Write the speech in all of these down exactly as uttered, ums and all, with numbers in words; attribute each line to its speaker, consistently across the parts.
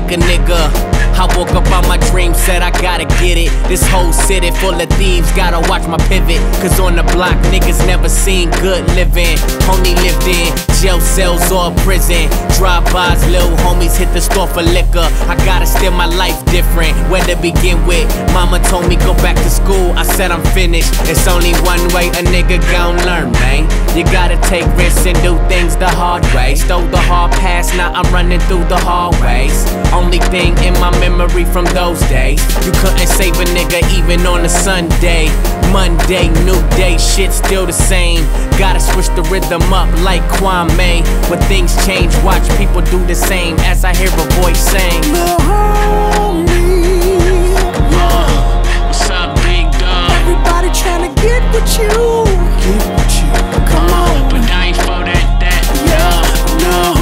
Speaker 1: a nigga. I woke up on my dream, said I gotta get it. This whole city full of thieves, gotta watch my pivot. Cause on the block, niggas never seen good living. Only lived in jail cells or prison. Drive-bys, little homies hit the store for liquor. I gotta steer my life different. Where to begin with? Mama told me go back to school, I said I'm finished. It's only one way a nigga gon' learn, man. You gotta take risks and do things the hard way. Stole the hard pass, now I'm running through the hallways. Only thing in my memory from those days, you couldn't save a nigga even on a Sunday. Monday, new day, shit still the same. Gotta switch the rhythm up like Kwame. When things change, watch people do the same. As I hear a voice saying,
Speaker 2: Lil' homie,
Speaker 1: uh, what's up, big dog?
Speaker 2: everybody tryna get with you. Get with you. Come
Speaker 1: uh,
Speaker 2: on.
Speaker 1: But I ain't for that, that,
Speaker 2: Yeah. Lil'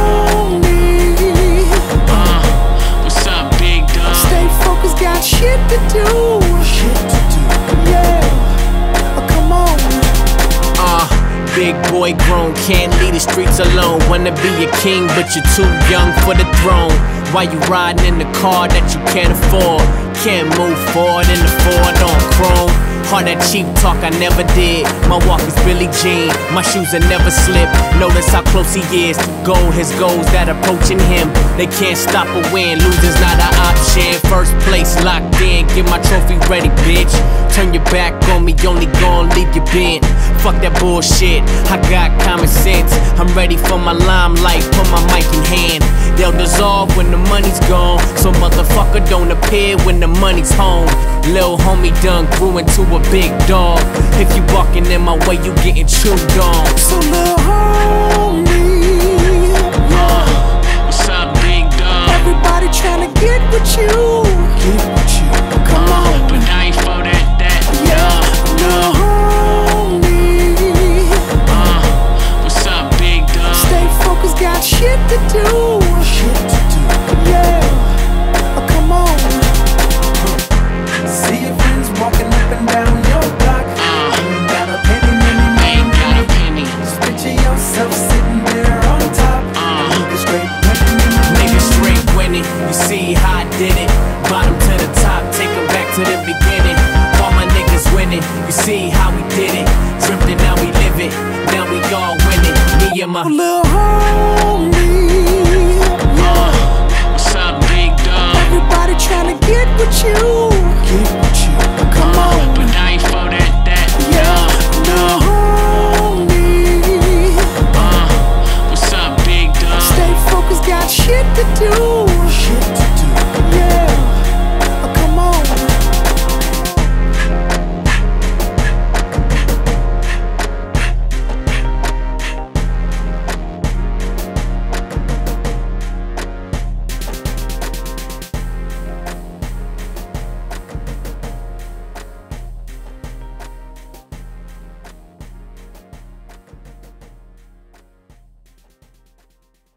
Speaker 2: homie,
Speaker 1: uh, what's up, big dog?
Speaker 2: stay focused, got shit to do. Shit to do. Yeah. Oh, come on.
Speaker 1: Uh, big boy grown, can't leave the streets alone. Wanna be a king, but you're too young for the throne. Why you riding in the car that you can't afford? Can't move forward in the Ford on chrome. All that cheap talk I never did. My walk is Billie Jean, my shoes will never slip. Notice how close he is to goal. His goals that approaching him, they can't stop a win. Losing's not an option. First place locked in, get my trophy ready, bitch. Turn your back on me, only gon' leave you bent. Fuck that bullshit, I got common sense. I'm ready for my limelight, put my mic in hand. They'll dissolve when the money's gone, so motherfucker don't appear when the money's home. Lil' homie done grew into a big dog. If you walking in my way, you getting chewed on.
Speaker 2: So lil' homie,
Speaker 1: Uh, what's up, big dog?
Speaker 2: everybody tryna get with you. Get with you. Come
Speaker 1: Uh,
Speaker 2: on.
Speaker 1: but I ain't for that, that,
Speaker 2: Yeah. Lil' homie,
Speaker 1: uh, what's up, big dog?
Speaker 2: stay focused, got shit to do. Shit to do. Yeah. Oh, come on. See your friends walking up and down your block.
Speaker 1: Uh,
Speaker 2: Ain't got a penny, many,
Speaker 1: ain't got a penny.
Speaker 2: Just picture yourself sitting there on top.
Speaker 1: Uh,
Speaker 2: Niggas straight winning in the
Speaker 1: Niggas straight winning, you see how I did it. Bottom to the top, take 'em back to the beginning. All my niggas winning, you see how we did it. Dreamt it, now we live it, now we all winning. Me and my
Speaker 2: Lil' homie,
Speaker 1: uh, what's up, big dog?
Speaker 2: everybody tryna get with you.